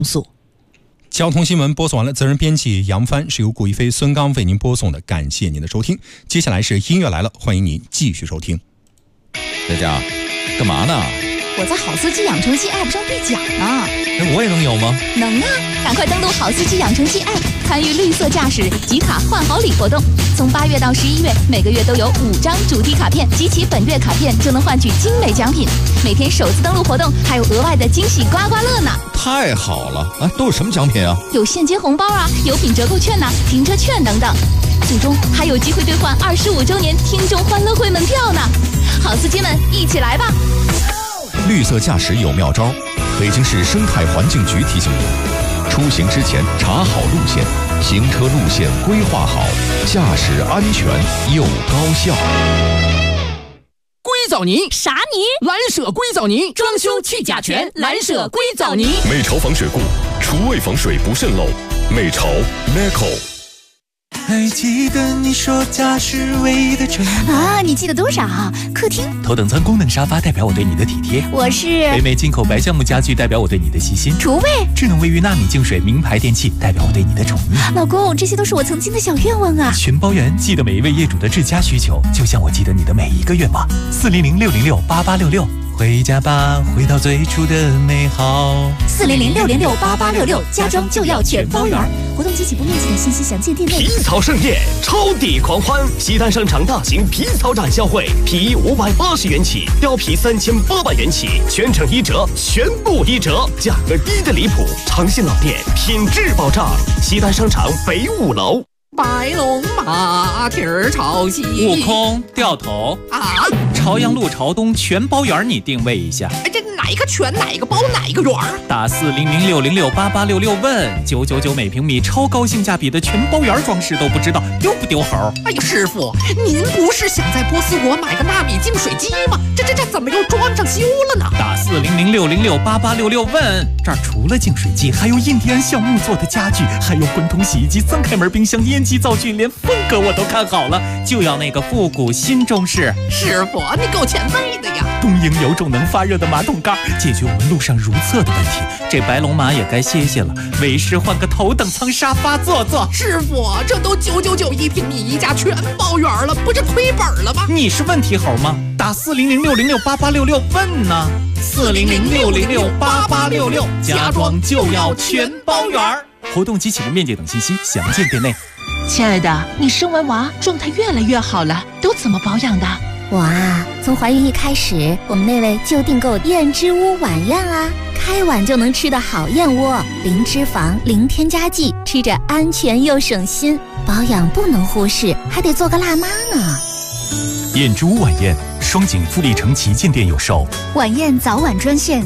速。 交通新闻播送完了，责任编辑杨帆，是由顾一飞、孙刚为您播送的，感谢您的收听。接下来是音乐来了，欢迎您继续收听。 佳佳，干嘛呢？ 我在好司机养成系 App 上兑奖呢。 我也能有吗？ 能啊，赶快登录好司机养成系 App， 参与绿色驾驶集卡换好礼活动。从8月到11月，每个月都有5张主题卡片，集齐本月卡片就能换取精美奖品。每天首次登录活动还有额外的惊喜刮刮乐呢。 太好了啊！都有什么奖品啊？有现金红包啊，有品折扣券呐、停车券等等。最终还有机会兑换25周年听众欢乐会门票呢。好司机们，一起来吧！ 绿色驾驶有妙招，北京市生态环境局提醒您：出行之前查好路线，行车路线规划好，驾驶安全又高效。 硅藻泥啥泥？ 蓝舍硅藻泥，装修去甲醛，蓝舍硅藻泥。 美潮防水固，厨卫防水不渗漏。美潮 Meco。 还记得你说家是唯一的城啊？你记得多少？客厅头等舱功能沙发代表我对你的体贴， 我是北美进口白橡木家具代表我对你的细心， 厨卫智能卫浴纳米净水名牌电器代表我对你的宠溺。 老公，这些都是我曾经的小愿望啊！ 全包圆，记得每一位业主的至佳需求，就像我记得你的每一个愿望。400-606-8866，回家吧，回到最初的美好。 400-606-8866，家装就要全包圆。活动及起步面积等信息详见店内。 皮草盛宴，超抵狂欢！西单商场大型皮草展销会，皮衣580元起，貂皮3800元起，全程1折，全部1折，价格低得离谱。诚信老店，品质保障。西单商场北5楼。 白龙马蹄儿朝西， 悟空掉头啊！ 朝阳路朝东全包圆，你定位一下。 这哪一个全哪一个包哪一个圆？ 打400-606-8866问999每平米，超高性价比的全包圆装饰都不知道丢不丢猴？ 哎呀，师傅，您不是想在波斯国买个纳米净水机吗？这怎么又装上修了呢？ 打400-606-8866问，这儿除了净水机，还有印第安橡木做的家具，还有滚筒洗衣机、3开门冰箱、烟机灶具，连风格我都看好了，就要那个复古新中式。 师傅，你够前卫的呀！ 东营有种能发热的马桶盖，解决我们路上如厕的问题。这白龙马也该歇歇了，为师换个头等舱沙发坐坐。 师傅，这都999一平米，一家全包圆了，不是亏本了吗？ 你是问题猴吗？打400-606-8866问呢。400-606-8866，家装就要全包圆。活动及起步面积等信息详见店内。 亲爱的，你生完娃状态越来越好了，都怎么保养的？ 我啊，从怀孕一开始，我们那位就订购燕之屋晚宴啊，开碗就能吃的好燕窝，零脂肪，零添加剂，吃着安全又省心。保养不能忽视，还得做个辣妈呢。 燕之屋晚宴，双井富力城旗舰店有售。 晚宴早晚专线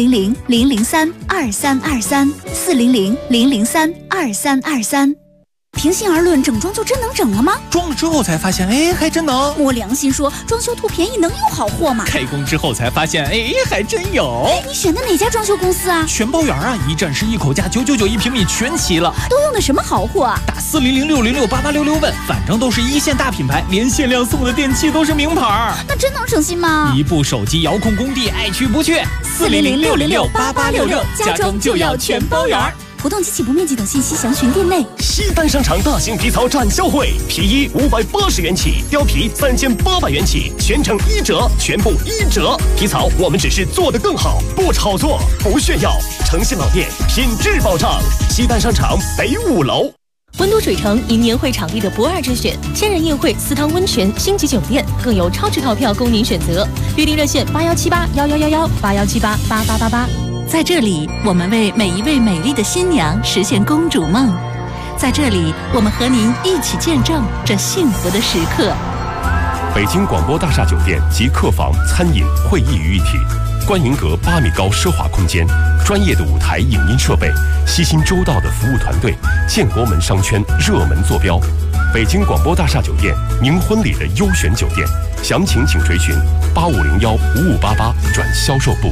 400-003-2323 400-003-2323。平心而论，整装就真能整了吗？ 装了之后才发现，还真能。 摸良心说，装修图便宜能有好货吗？ 开工之后才发现，还真有。 你选的哪家装修公司啊？ 全包圆啊，一站式一口价，999一平米全齐了。 都用的什么好货啊？ 打400-606-8866问，反正都是一线大品牌，连限量送的电器都是名牌。 那真能省心吗？ 一部手机遥控工地，爱去不去。 400-606-8866，家装就要全包圆。活动及起步面积等信息详询店内。 西单商场大型皮草展销会，皮衣580元起，貂皮3800元起，全程1折，全部1折。皮草我们只是做得更好，不炒作，不炫耀。诚信老店，品质保障。西单商场北5楼。 温都水城因年会场地的不二之选，千人宴会、私汤温泉、星级酒店，更有超值套票供您选择。预订热线8178111181788888。 在这里，我们为每一位美丽的新娘实现公主梦。在这里，我们和您一起见证这幸福的时刻。 北京广播大厦酒店及客房、餐饮、会议于一体，观云阁8米高奢华空间，专业的舞台影音设备，悉心周到的服务团队，建国门商圈热门坐标。北京广播大厦酒店，您婚礼的优选酒店，详情请垂询8501-5588转销售部。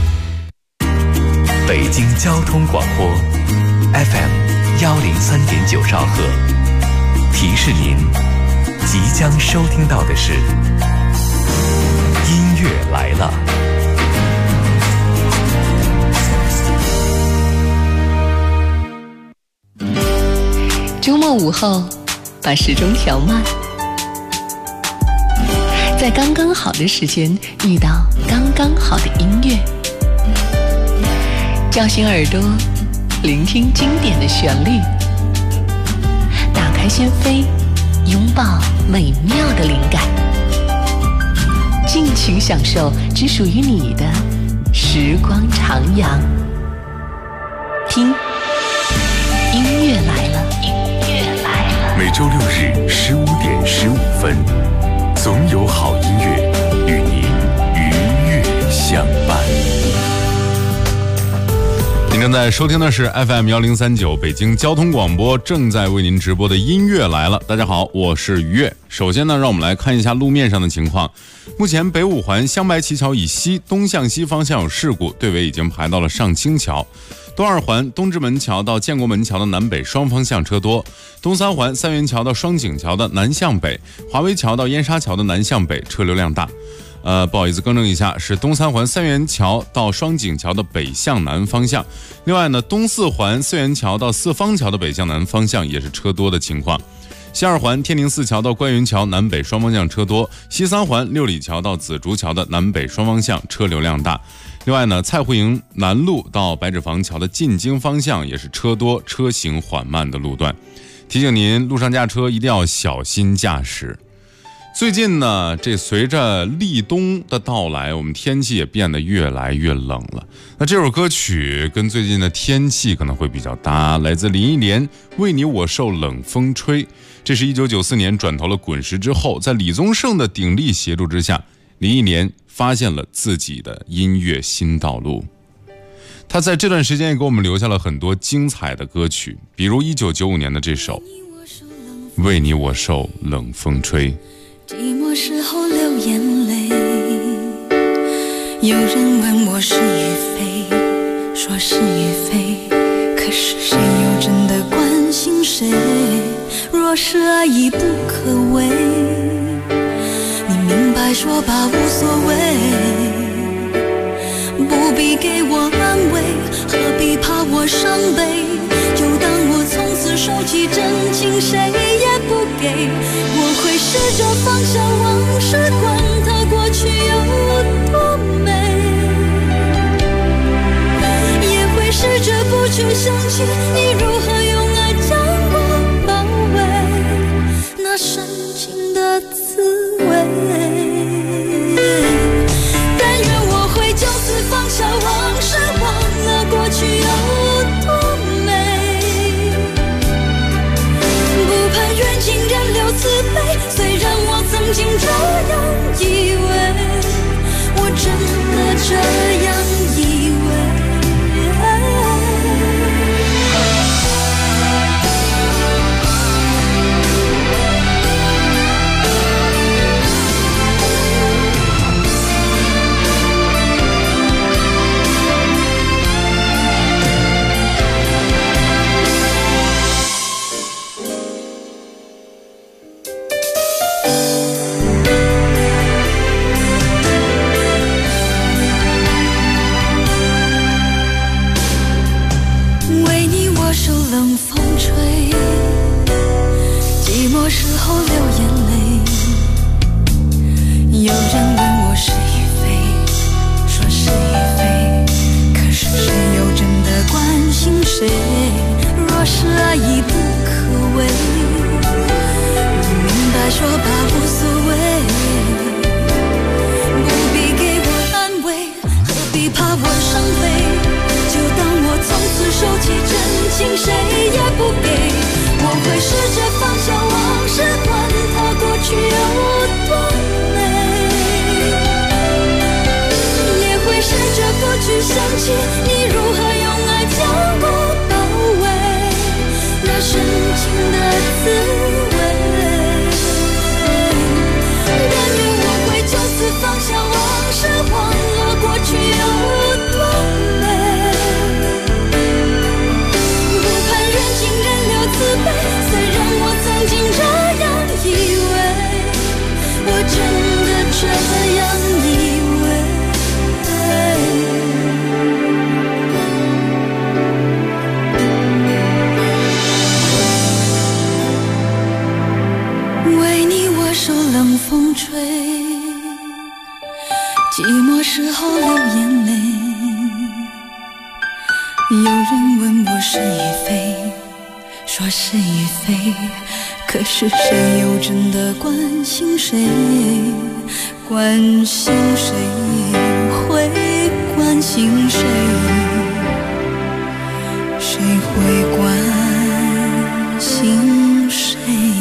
北京交通广播 FM 103.9兆赫，提示您即将收听到的是音乐来了。 周末午后，把时钟调慢，在刚刚好的时间遇到刚刚好的音乐，叫醒耳朵，聆听经典的旋律，打开心扉，拥抱美妙的灵感，尽情享受只属于你的时光徜徉。听，音乐来了，音乐来了。 每周六日15点15分，总有好音乐与您愉悦相伴。 您正在收听的是 FM1039 北京交通广播正在为您直播的音乐来了。大家好，我是于越。首先呢，让我们来看一下路面上的情况。目前北五环香白旗桥以西东向西方向有事故，队尾已经排到了上清桥。东二环东直门桥到建国门桥的南北双方向车多，东三环三元桥到双井桥的南向北，华威桥到燕莎桥的南向北车流量大。不好意思，更正一下，是东三环三元桥到双井桥的北向南方向。另外呢，东四环四元桥到四方桥的北向南方向也是车多的情况。西二环天宁寺桥到观云桥南北双方向车多，西三环六里桥到紫竹桥的南北双方向车流量大。另外呢，蔡湖营南路到白纸坊桥的进京方向也是车多车行缓慢的路段，提醒您路上驾车一定要小心驾驶。最近呢，这随着立冬的到来，我们天气也变得越来越冷了。那这首歌曲跟最近的天气可能会比较搭，来自林忆莲《为你我受冷风吹》。这是1994年转投了滚石之后，在李宗盛的鼎力协助之下，林忆莲发现了自己的音乐新道路。他在这段时间也给我们留下了很多精彩的歌曲，比如1995年的这首《为你我受冷风吹》。 寂寞时候流眼泪，有人问我是与非，说是与非，可是谁又真的关心谁？若是爱已不可为，你明白说吧，无所谓，不必给我安慰，何必怕我伤悲？就当我从此收起真情，谁也不给。我会试着放下往事，管它过去有多美，也会试着不去想起你如何用爱将我包围，那深情的滋味。但愿我会就此放下往事，忘了过去有多美，不盼缘尽人留慈悲，虽然我曾经这样以为，我真的这样以为。 寂寞时候流眼泪，有人问我是与非，说是与非，可是谁又真的关心谁？关心谁？会关心谁？谁会关心谁？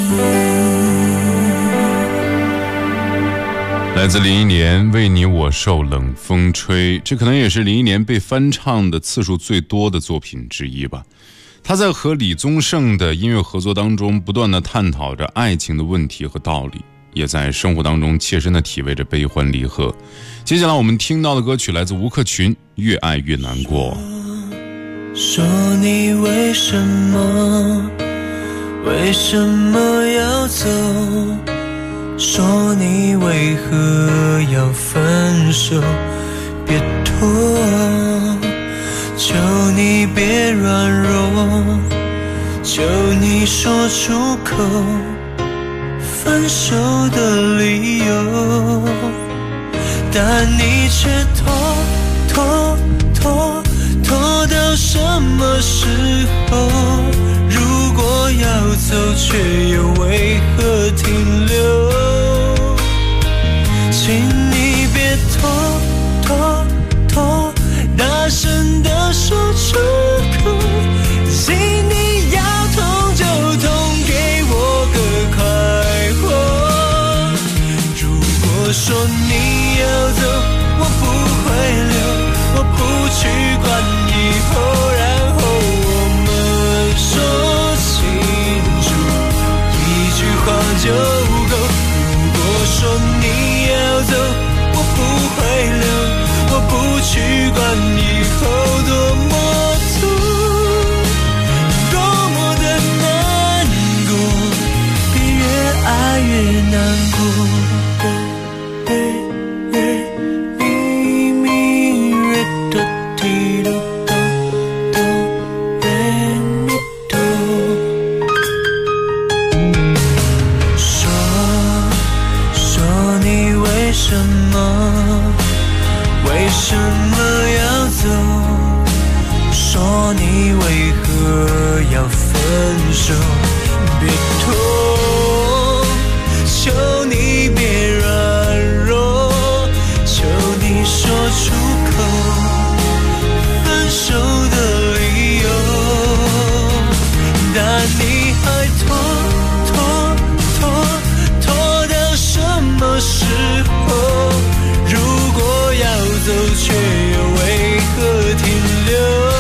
来自林忆莲《为你我受冷风吹》，这可能也是林忆莲被翻唱的次数最多的作品之一吧。他在和李宗盛的音乐合作当中，不断地探讨着爱情的问题和道理，也在生活当中切身地体味着悲欢离合。接下来我们听到的歌曲来自吴克群，《越爱越难过》。 说你为什么要走？说你为何要分手？别拖，求你别软弱，求你说出口分手的理由，但你却拖到什么时候？如果要走，却又为何停留？请你别拖，大声地说出口。请你要痛就痛，给我个快活。如果说你要走，我不会留，我不去管以后，然后我们说清楚，一句话就够。如果说你要走，我不会留，我不去管以后多么痛，多么的难过，别越爱越难过。为什么要走？说你为何要分手？别拖，求你别软弱，求你说出口分手的理由，但你还拖到什么时候？如果要走，却又为何停留？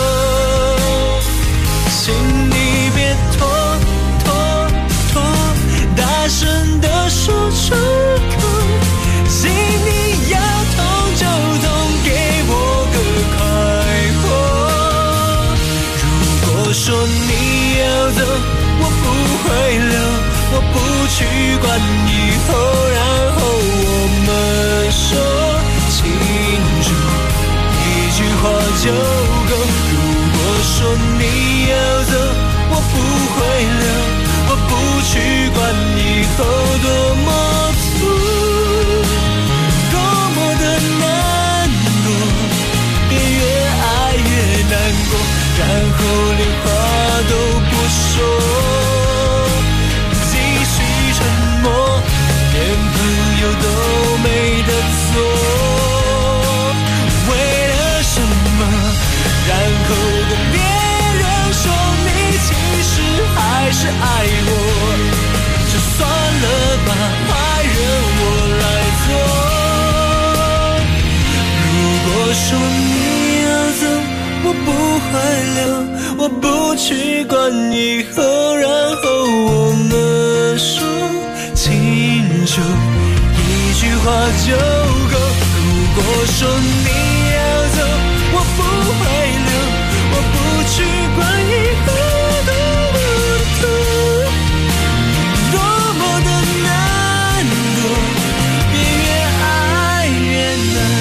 请你别拖，大声地说出口。请你要痛就痛，给我个快活。如果说你要走，我不会留，我不去管以后，然后我们说清楚，一句话就够。如果说你要走，我不会留，我不去管以后多么痛，多么的难过，别越爱越难过，然后连话都不说，继续沉默，连朋友都没得做。为了什么？然后跟别人说你其实还是爱我，就算了吧，爱人我来做。如果说你要走，我不会留，我不去管以后，然后我们说清楚，一句话就够。如果说你要走，我不会留，我不去管以后多么的痛，多么的难过，别越爱越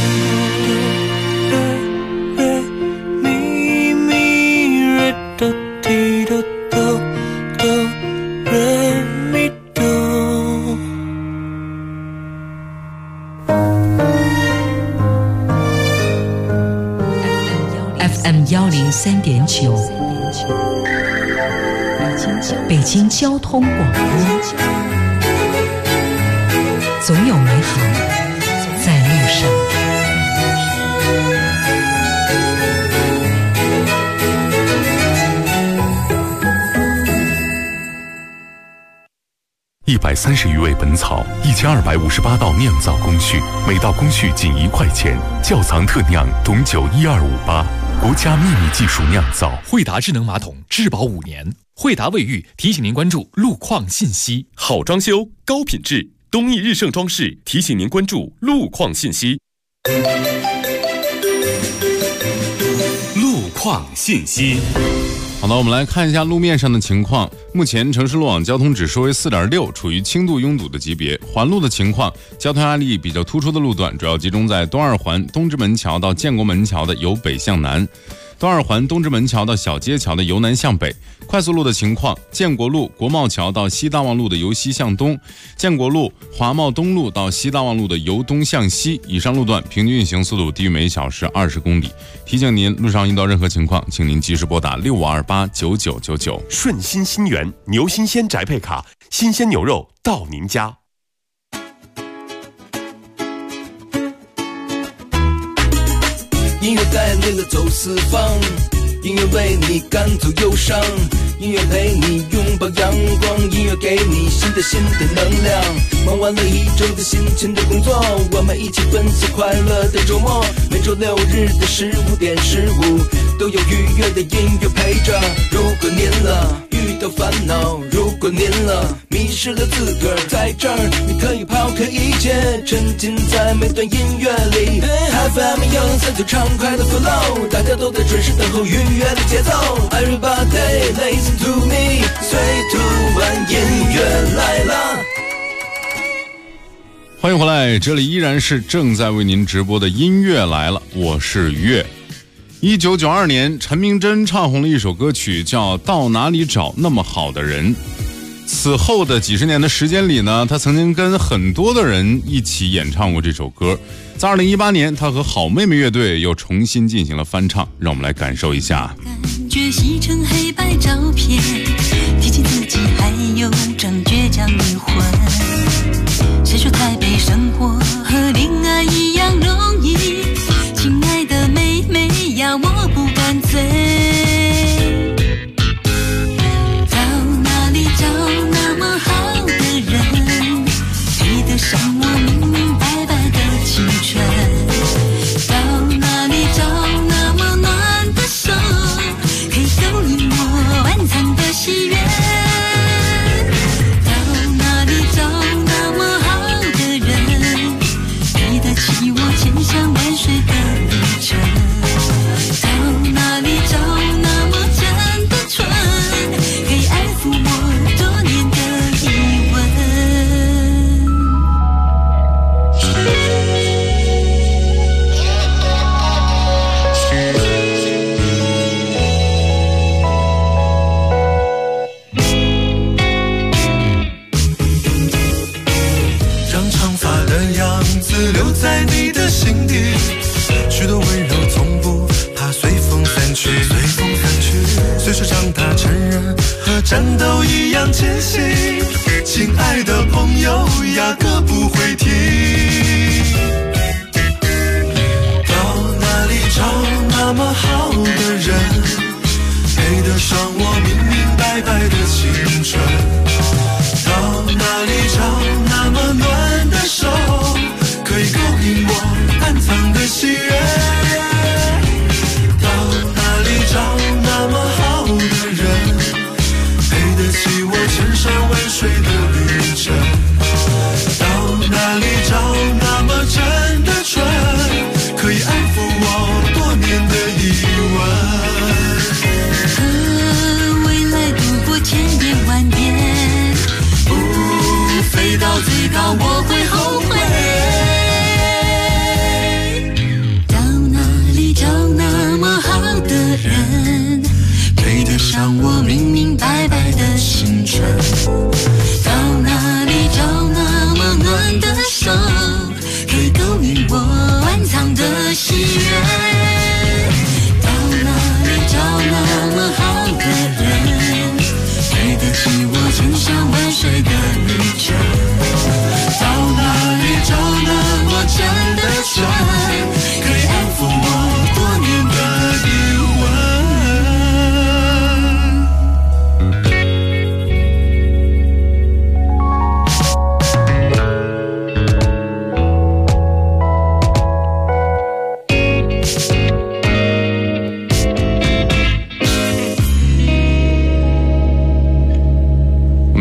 难过。咪咪瑞哆提哆哆哆瑞咪哆。 93.9，北京交通广播，总有美好在路上。 130余味本草，1258道酿造工序，每道工序仅1块钱。窖藏特酿董酒12588，国家秘密技术酿造。 惠达智能马桶质保5年。惠达卫浴提醒您关注路况信息。 好装修，高品质，东益日盛装饰提醒您关注路况信息。路况信息。 好的，我们来看一下路面上的情况。目前城市路网交通指数为4.6，处于轻度拥堵的级别。环路的情况，交通压力比较突出的路段主要集中在东二环东直门桥到建国门桥的由北向南，东二环东直门桥到小街桥的由南向北。快速路的情况，建国路国贸桥到西大望路的由西向东，建国路华贸东路到西大望路的由东向西。以上路段平均运行速度低于每小时20公里。提醒您，路上遇到任何情况，请您及时拨打65289999。 顺心新源牛新鲜宅配卡，新鲜牛肉到您家。 音乐带累了走四方，音乐为你赶走忧伤，音乐陪你拥抱阳光，音乐给你新的能量。忙完了一周的辛勤的工作，我们一起分享快乐的周末。每周6日的15点15，都有愉悦的音乐陪着。如果您遇到烦恼，如果您迷失了自个儿，在这儿你可以抛开一切，沉浸在每段音乐里。FM 103就畅快的 flow， 大家都在准时等候愉悦的节奏。Everybody listen to me， 最突然音乐来了。 欢迎回来，这里依然是正在为您直播的音乐来了，我是于越。1992年，陈明真唱红了一首歌曲，叫《到哪里找那么好的人》。此后的几十年的时间里呢，他曾经跟很多的人一起演唱过这首歌。在2018年，他和好妹妹乐队又重新进行了翻唱，让我们来感受一下。 感觉洗成黑白照片，提起自己还有张倔强灵魂。谁说台北生活和恋爱一样容易？亲爱的妹妹呀，我不敢醉。到哪里找那么好的人，配得上我明明白白的青春？到哪里找那么暖的手，可以勾引我暗藏的喜悦？到哪里找那么好的人，配得起我千山万水的旅程？到哪里找那么真的纯，可以安抚我多年的疑问？ 让长发的样子留在你的心底，许多温柔从不怕随风散去，随着长大成人和战斗一样艰辛，亲爱的朋友压根不会停。到哪里找那么好的人，配得上我明明白白的青春？到哪里找那么暖的手，可以勾引我暗藏的喜悦？到哪里找那么好的人，配得起我千山万水的旅程？到哪里找那么真的纯，可以安抚我多年的疑问？ 和未来度过千遍万遍，不飞到最高我会后悔。到哪里找那么好的人，配得上我明明白白的青春？到哪里找那么暖的手，可以勾引我暗藏的喜悦？到哪里找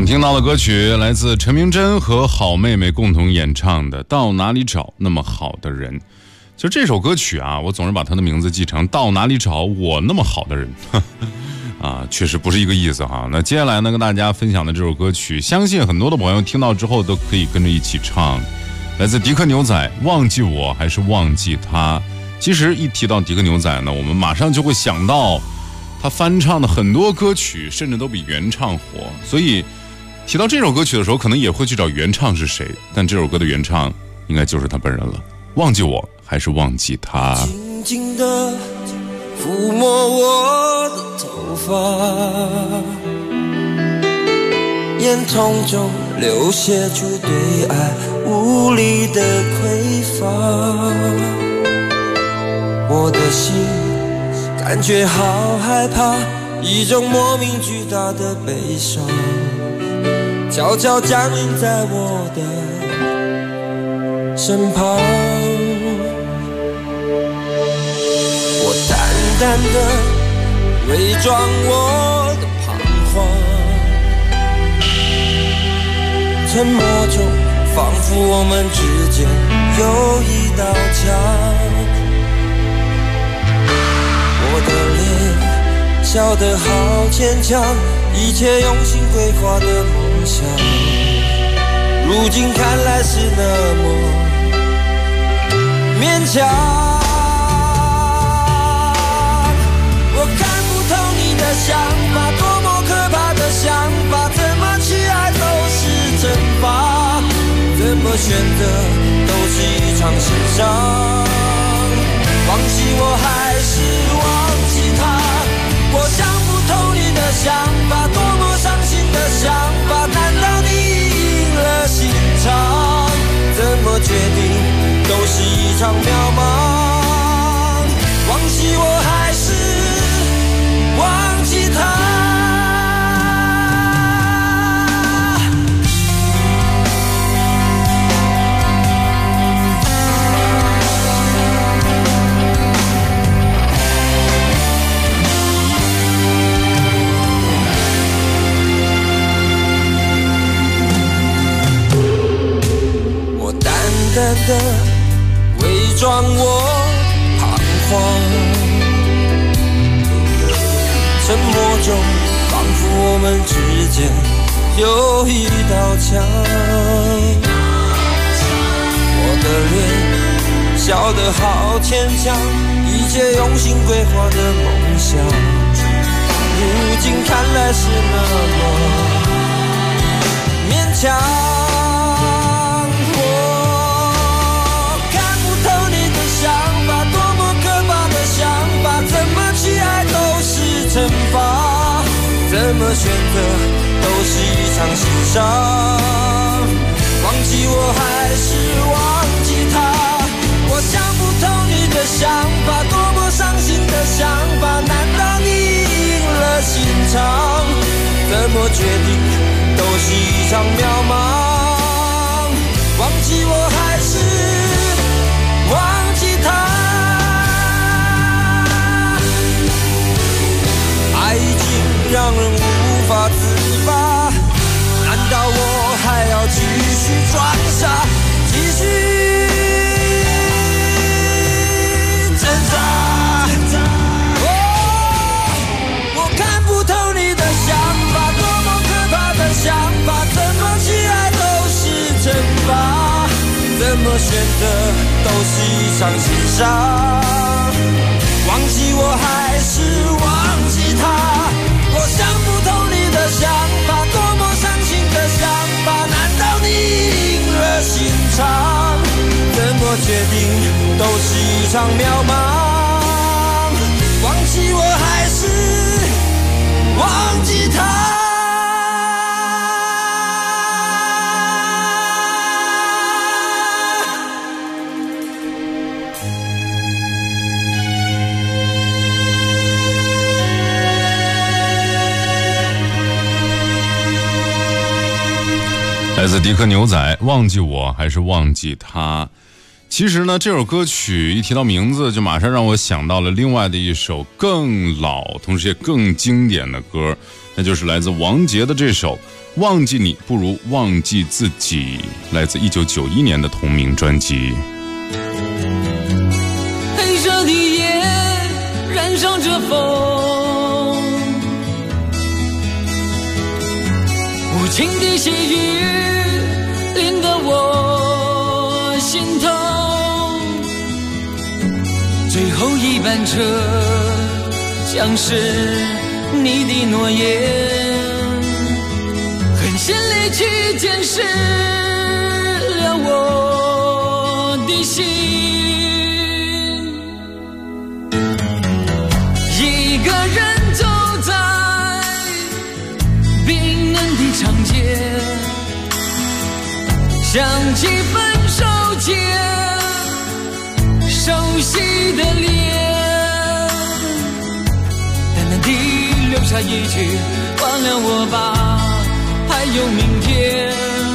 们听到的歌曲来自陈明真和好妹妹共同演唱的《到哪里找那么好的人》。其实这首歌曲啊，我总是把它的名字记成到哪里找我那么好的人啊，确实不是一个意思哈。那接下来呢，跟大家分享的这首歌曲，相信很多的朋友听到之后都可以跟着一起唱，来自迪克牛仔，忘记我还是忘记他。其实一提到迪克牛仔呢，我们马上就会想到他翻唱的很多歌曲，甚至都比原唱火，所以提到这首歌曲的时候，可能也会去找原唱是谁，但这首歌的原唱应该就是他本人了。忘记我还是忘记他。 轻轻地抚摸我的头发，眼瞳中流泻出对爱无力的匮乏，我的心感觉好害怕，一种莫名巨大的悲伤悄悄降临在我的身旁，我淡淡的伪装我的彷徨，沉默中仿佛我们之间有一道墙，我的脸笑得好牵强，一切用心规划的梦想，如今看来是那么勉强。我看不透你的想法，多么可怕的想法，怎么去爱都是惩罚，怎么选择都是一场心伤，忘记我还是忘记他，我想不透你的想法，多么伤心的想法，难道你赢了心肠，怎么决定都是一场渺茫，忘记我还是忘记他。我淡淡的伪装我彷徨，沉默中仿佛我们之间有一道墙，我的脸笑得好牵强，一切用心规划的梦想，如今看来是那么勉强。惩罚，怎么选择都是一场心伤，忘记我还是忘记他，我想不透你的想法，多么伤心的想法，难道你赢了心肠，怎么决定都是一场渺茫，忘记我还是忘记他，爱已经让人无法自拔，难道我还要继续装傻，继续挣扎？我看不透你的想法，多么可怕的想法，怎么去爱都是惩罚，怎么选择都是一场心伤，忘记我还是忘记他，我想不透你的想法，多么伤心的想法，难道你赢了心肠，怎么决定都是一场渺茫，忘记我还是忘记他。 来自迪克牛仔，忘记我还是忘记他。 其实呢，这首歌曲一提到名字，就马上让我想到了另外的一首更老，同时也更经典的歌，那就是来自王杰的这首《忘记你不如忘记自己》，来自1991年的同名专辑。 黑色的夜燃烧着风，无情的细雨淋得我心痛，最后一班车像是你的诺言，狠心离去溅湿了我的心，一个人走在冰冷的长街，想起分手前熟悉的脸，淡淡地留下一句忘了我吧，还有明天，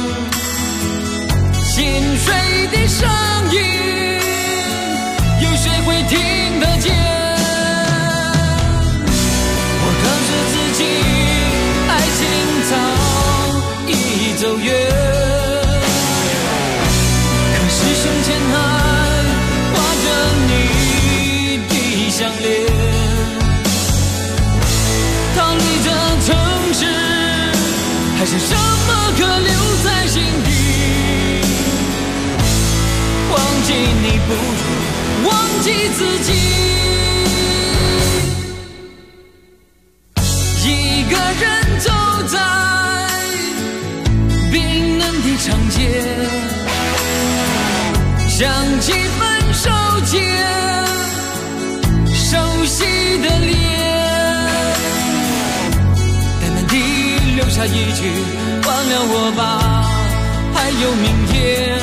心碎的声音有谁会听得见，我告诉自己爱情早已走远，可是胸前还挂着你的项链，逃离这城市还剩什么可留在心底，忘记你不如忘记自己，一个人走在冰冷的长街，想起分手前熟悉的脸，淡淡地留下一句忘了我吧，还有明天，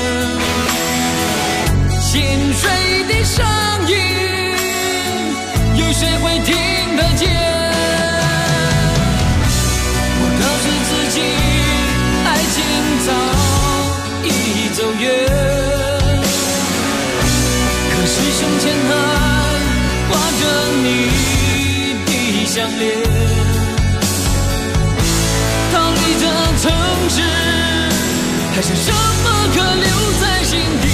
心碎的声音有谁会听得见，我告诉自己爱情早已走远，可是胸前还挂着你的项链，逃离这城市还剩什么可留在心底，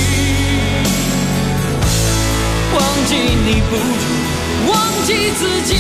忘记你不如忘记自己。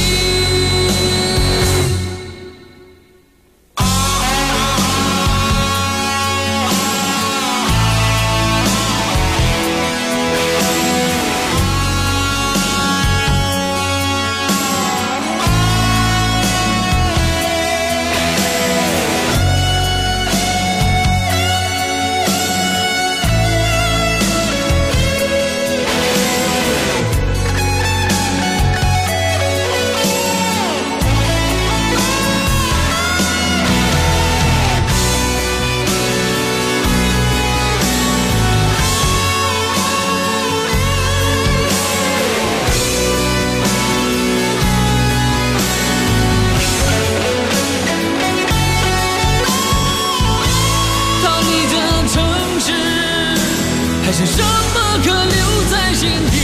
还剩什么可留在心底，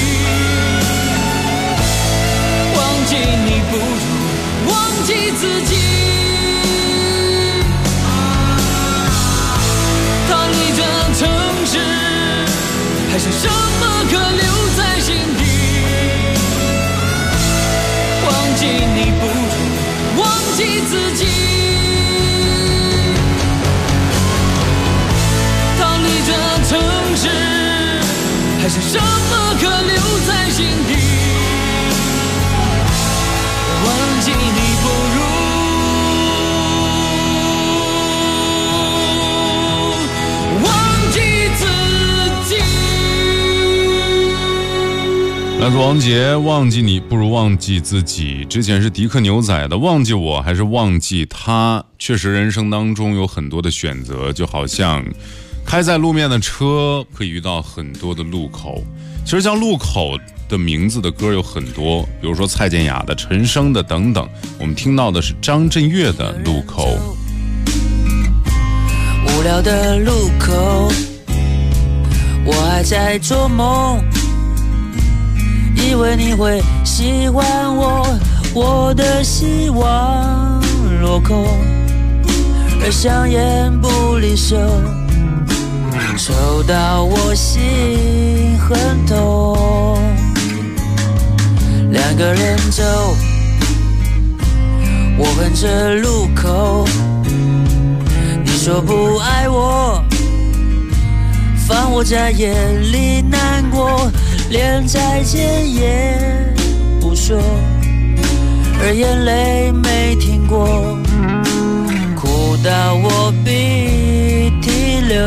忘记你不如忘记自己，逃离这城市还剩什么可留在心底，忘记你不如忘记自己，逃离这城市还剩什么可留在心底，忘记你不如忘记自己。 来自王杰，忘记你不如忘记自己。之前是迪克牛仔的忘记我还是忘记他，确实人生当中有很多的选择，就好像开在路面的车可以遇到很多的路口，其实像路口的名字的歌有很多，比如说蔡健雅的、陈升的等等。我们听到的是张震岳的《路口》。 无聊的路口， 我还在做梦，以为你会喜欢我，我的希望落空，而香烟不离手，抽到我心很痛。两个人走，我哼着路口，你说不爱我，放我在夜里难过，连再见也不说，而眼泪没停过，哭到我鼻涕流。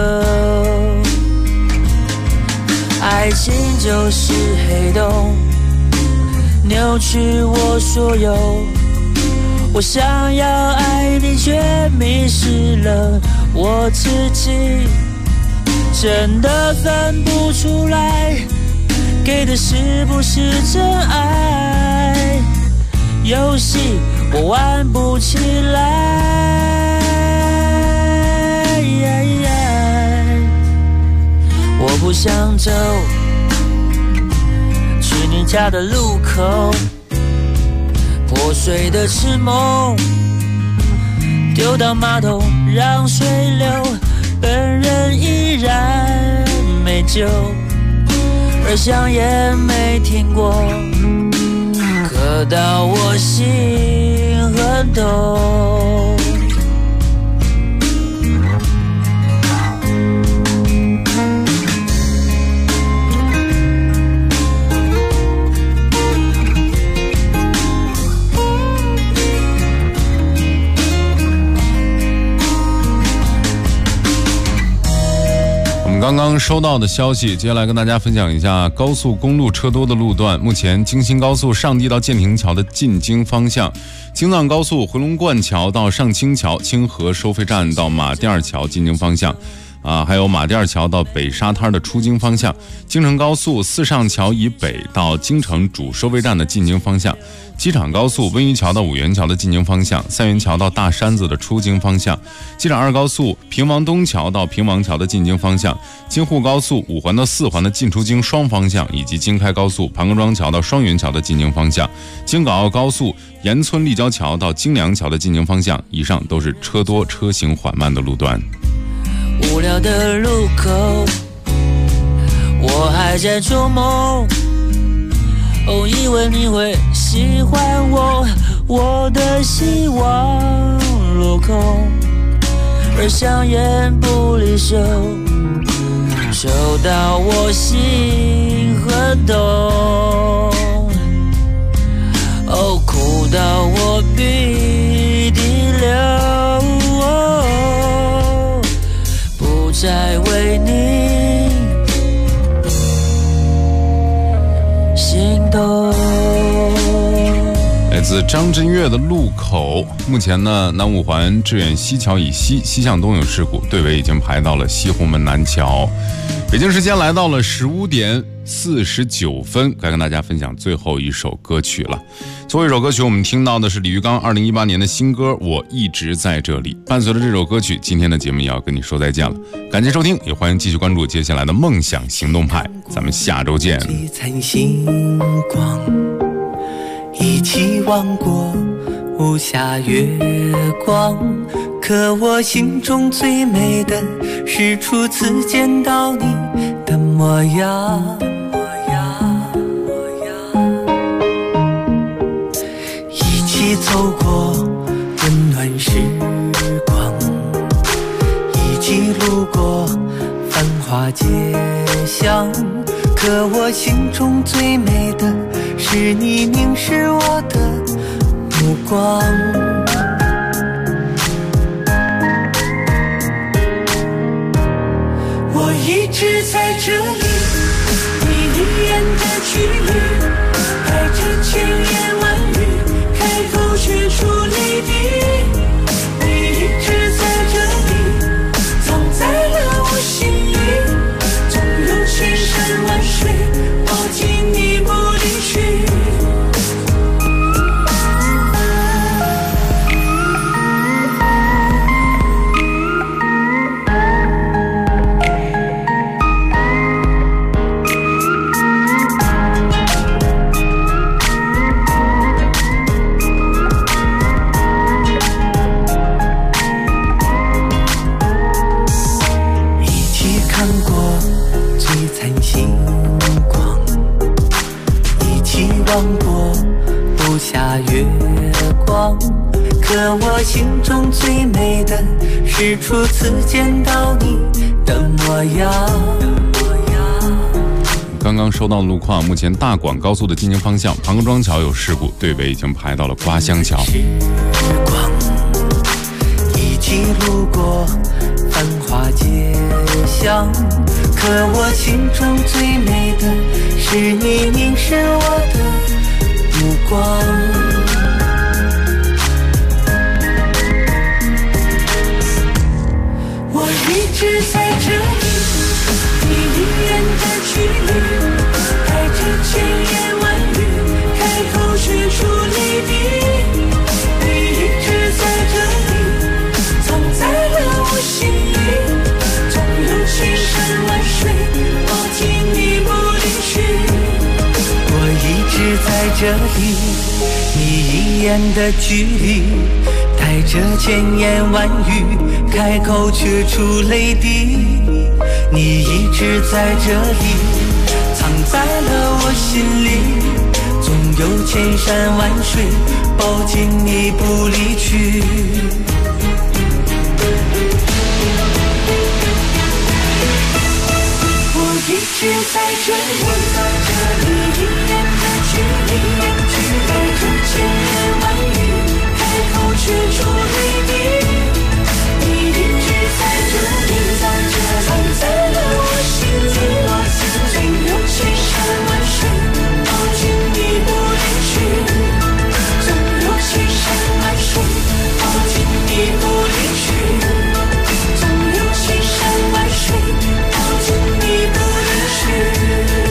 爱情就是黑洞，扭曲我所有，我想要爱你却迷失了我自己，真的分不出来给的是不是真爱，游戏我玩不起来。我不想走，去你家的路口，破碎的痴梦丢到马桶让水流，本人依然没救，而香烟没停过，刻到我心很痛。 刚刚收到的消息，接下来跟大家分享一下高速公路车多的路段。目前京新高速上地到建亭桥的进京方向，京藏高速回龙观桥到上清桥、清河收费站到马甸桥进京方向，还有马甸桥到北沙滩的出京方向，京承高速四上桥以北到京承主收费站的进京方向，机场高速温榆桥到五原桥的进京方向，三元桥到大山子的出京方向，机场二高速平王东桥到平王桥的进京方向，京沪高速五环到四环的进出京双方向，以及京开高速盘根庄桥到双元桥的进京方向，京港澳高速盐村立交桥到京梁桥的进京方向。以上都是车多车行缓慢的路段。 无聊的路口，我还在做梦，以为你会喜欢我，我的希望落空，而香烟不离手，抽到我心很痛，哭到我鼻涕流，不再为你心动。 来自张震岳的路口，目前呢，南五环致远西桥以西西向东有事故，队尾已经排到了西红门南桥。北京时间来到了15点49分，该跟大家分享最后一首歌曲了。最后一首歌曲我们听到的是李玉刚2018年的新歌《我一直在这里》。伴随着这首歌曲，今天的节目也要跟你说再见了，感谢收听，也欢迎继续关注接下来的梦想行动派，咱们下周见。 璀璨星光一起望过无暇月光，可我心中最美的是初次见到你的模样。一起走过温暖时光，一起路过繁华街巷，可我心中最美的是你凝视我的目光。我一直在这里，你离眼的距离，带着千言万语，开口却出泪滴。你一直在这里，藏在了我心里，总有千山万水抱紧你不离去。 心中最美的是初次见到你的模样。 刚刚收到的路况，目前大广高速的进京方向庞各庄桥有事故，队尾已经排到了瓜乡桥。 时光一起路过繁华街巷，可我心中最美的是你凝视我的目光。我一直在这里，你离远的距离，带着千言万语，开口却出泪滴。你一直在这里，藏在了我心里，总有千山万水抱紧你不离去。我一直在这里，你一眼的距离，带着千言万语，开口却出泪滴。你一直在这里，藏在了我心里，总有千山万水抱紧你不离去。我一直在这里，一眼的距离，带着千言万语，开口却出泪滴。你一直在这里，藏在了我心里，总有千山万水抱紧你不离去，总有千山万水抱紧你不离去，总有千山万水抱紧你不离去。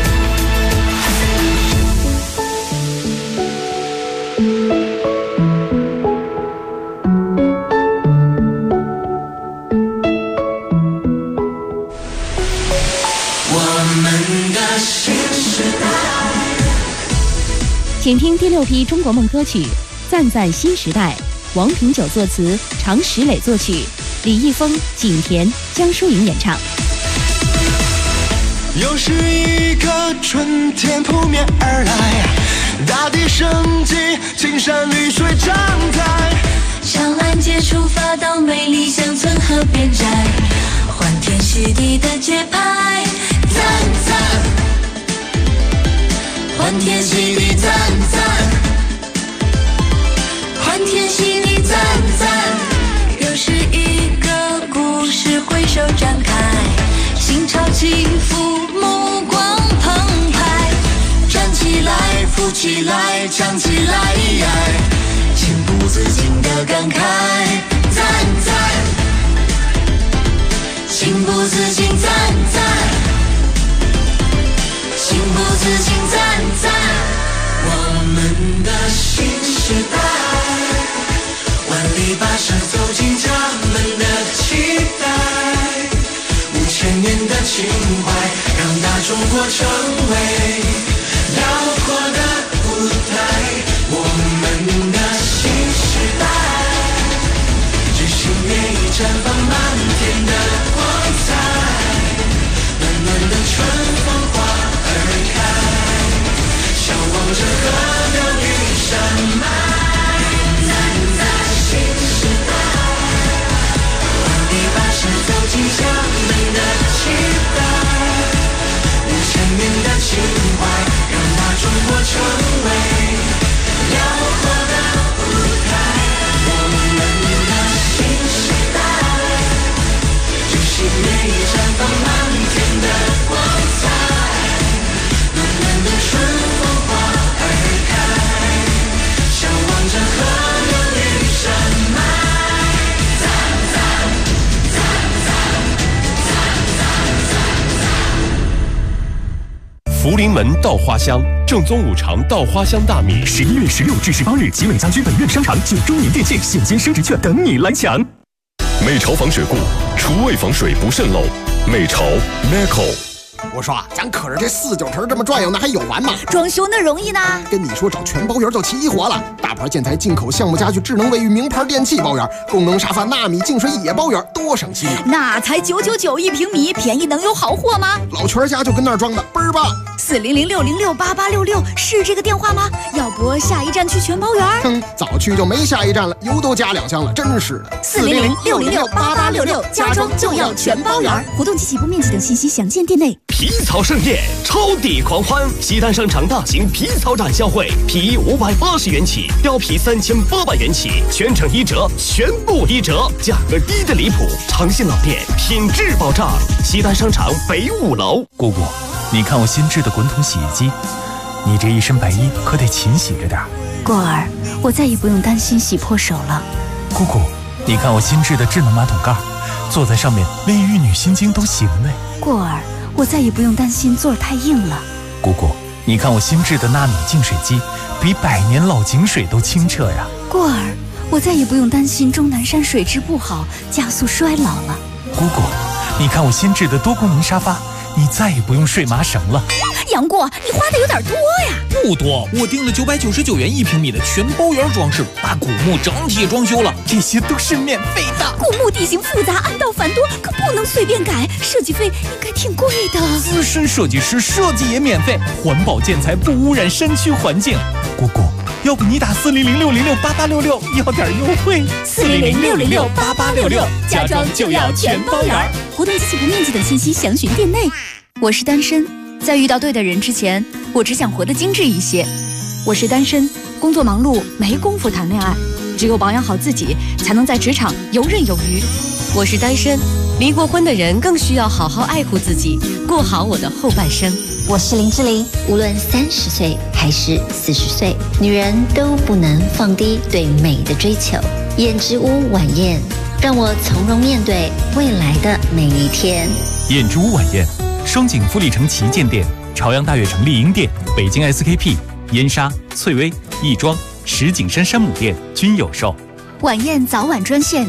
请听第6批中国梦歌曲《赞赞新时代》，王品九作词，常石磊作曲，李易峰、景甜、江疏影演唱。 又是一个春天扑面而来，大地生机，青山绿水长在。 长安街出发到美丽乡村河边寨，欢天喜地的节拍，赞赞。欢天喜地赞赞，欢天喜地赞赞。又是一个故事挥手展开，心潮起伏，目光澎湃。站起来，扶起来，唱起来，情不自禁的感慨，赞赞。情不自禁赞赞，情不自禁赞赞。我们的新时代，万里跋涉走进家门的期待，5000年的情怀，让大中国成为辽阔的舞台。我们的新时代，举行烈日绽放满天的光彩，暖暖的春风花儿开，向往着河流与山脉。站在新时代，万里跋涉走进家门的期待，5000年的情怀，让大中国成为辽阔的舞台。我们的新时代，举行烈日绽放满天的光彩，暖暖的春风花儿开，向往着河流与山脉。赞赞赞赞赞赞赞赞。 福临门稻花香，正宗五常稻花香大米。 11月16至18日，集美家居本院商场9周年店庆现金升值券等你来抢。 美潮防水固，厨卫防水不渗漏。美潮 Meco。 我说咱可是这49层这么转悠，那还有完吗？ 装修那容易呢？ 跟你说找全包圆就齐活了，大牌建材、进口项目家具、智能卫浴、名牌电器包圆，功能沙发、纳米净水也包圆，多省心。 那才999一平米，便宜能有好货吗？ 老全家就跟那儿装的，倍儿棒。 400-606-8866是这个电话吗？要不下一站去全包圆？ 早去就没下一站了，油都加2箱了，真是的。 400-606-8866，家装就要全包圆。 活动及起步面积等信息详见店内。 皮草盛宴，超抵狂欢！西单商场大型皮草展销会，皮衣580元起，貂皮3800元起，全程1折，全部1折，价格低得离谱。诚信老店，品质保障。西单商场北5楼。 姑姑，你看我新制的滚筒洗衣机，你这一身白衣可得勤洗着点。 过儿，我再也不用担心洗破手了。 姑姑，你看我新制的智能马桶盖，坐在上面连玉女心经都行嘞。 过儿，我再也不用担心座儿太硬了。 姑姑，你看我新制的纳米净水机，比100年老井水都清澈呀。 过儿，我再也不用担心终南山水质不好，加速衰老了。 姑姑，你看我新制的多功能沙发，你再也不用睡麻绳了。 杨过，你花的有点多呀。 不多，我订了999元1平米的全包圆装饰，把古墓整体装修了， 这些都是免费的。 古墓地形复杂，暗道繁多，可不能随便改，设计费应该挺贵的。 资深设计师设计也免费，环保建材不污染山区环境。姑姑，要不你打400-606-8866要点优惠。 400-606-8866，家装就要全包圆。 活动及起步面积等信息详询店内。我是单身，在遇到对的人之前，我只想活得精致一些。我是单身，工作忙碌，没工夫谈恋爱，只有保养好自己，才能在职场游刃有余。 我是单身，离过婚的人更需要好好爱护自己，过好我的后半生。 我是林志玲，无论30岁还是40岁，女人都不能放低对美的追求。燕之屋晚宴，让我从容面对未来的每一天。 燕之屋晚宴，双井富力城旗舰店、朝阳大悦城丽婴店、北京 SKP、燕莎、翠微、亦庄、石景山山姆店均有售。 晚宴早晚专线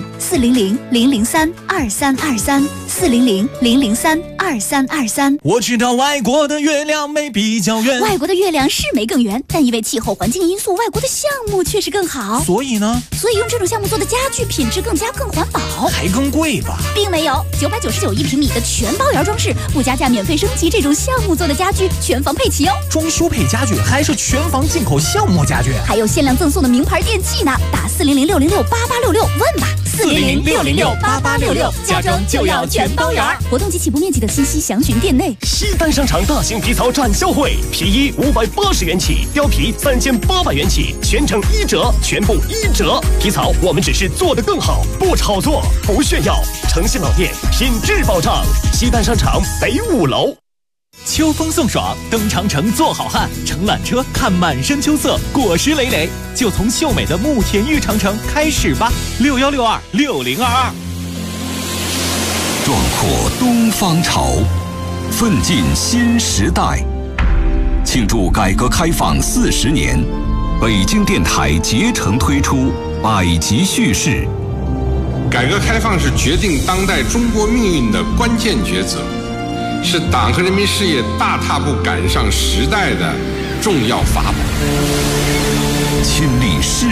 400-003-2323，400-003-2323。 我知道外国的月亮没比较圆， 外国的月亮是没更圆，但因为气候环境因素，外国的项目确实更好。 所以呢？ 所以用这种项目做的家具品质更环保， 还更贵吧？ 并没有，999一平米的全包圆装饰，不加价免费升级，这种项目做的家具全房配齐哦。 装修配家具还是全房进口项目家具， 还有限量赠送的名牌电器呢。打400-606-8866问吧。 400-606-8866，家装就要全包圆。 活动及起步面积等信息详询店内。 西单商场大型皮草展销会，皮衣580元起，貂皮3800元起，全程1折，全部1折。皮草我们只是做得更好，不炒作，不炫耀。诚信老店，品质保障。西单商场北5楼。 秋风送爽，登长城做好汉，乘缆车看满山秋色，果实累累，就从秀美的慕田峪长城开始吧。6162-6022。 壮阔东方潮，奋进新时代。庆祝改革开放40年，北京电台竭诚推出百集叙事。 改革开放是决定当代中国命运的关键抉择，是党和人民事业大踏步赶上时代的重要法宝。 亲历世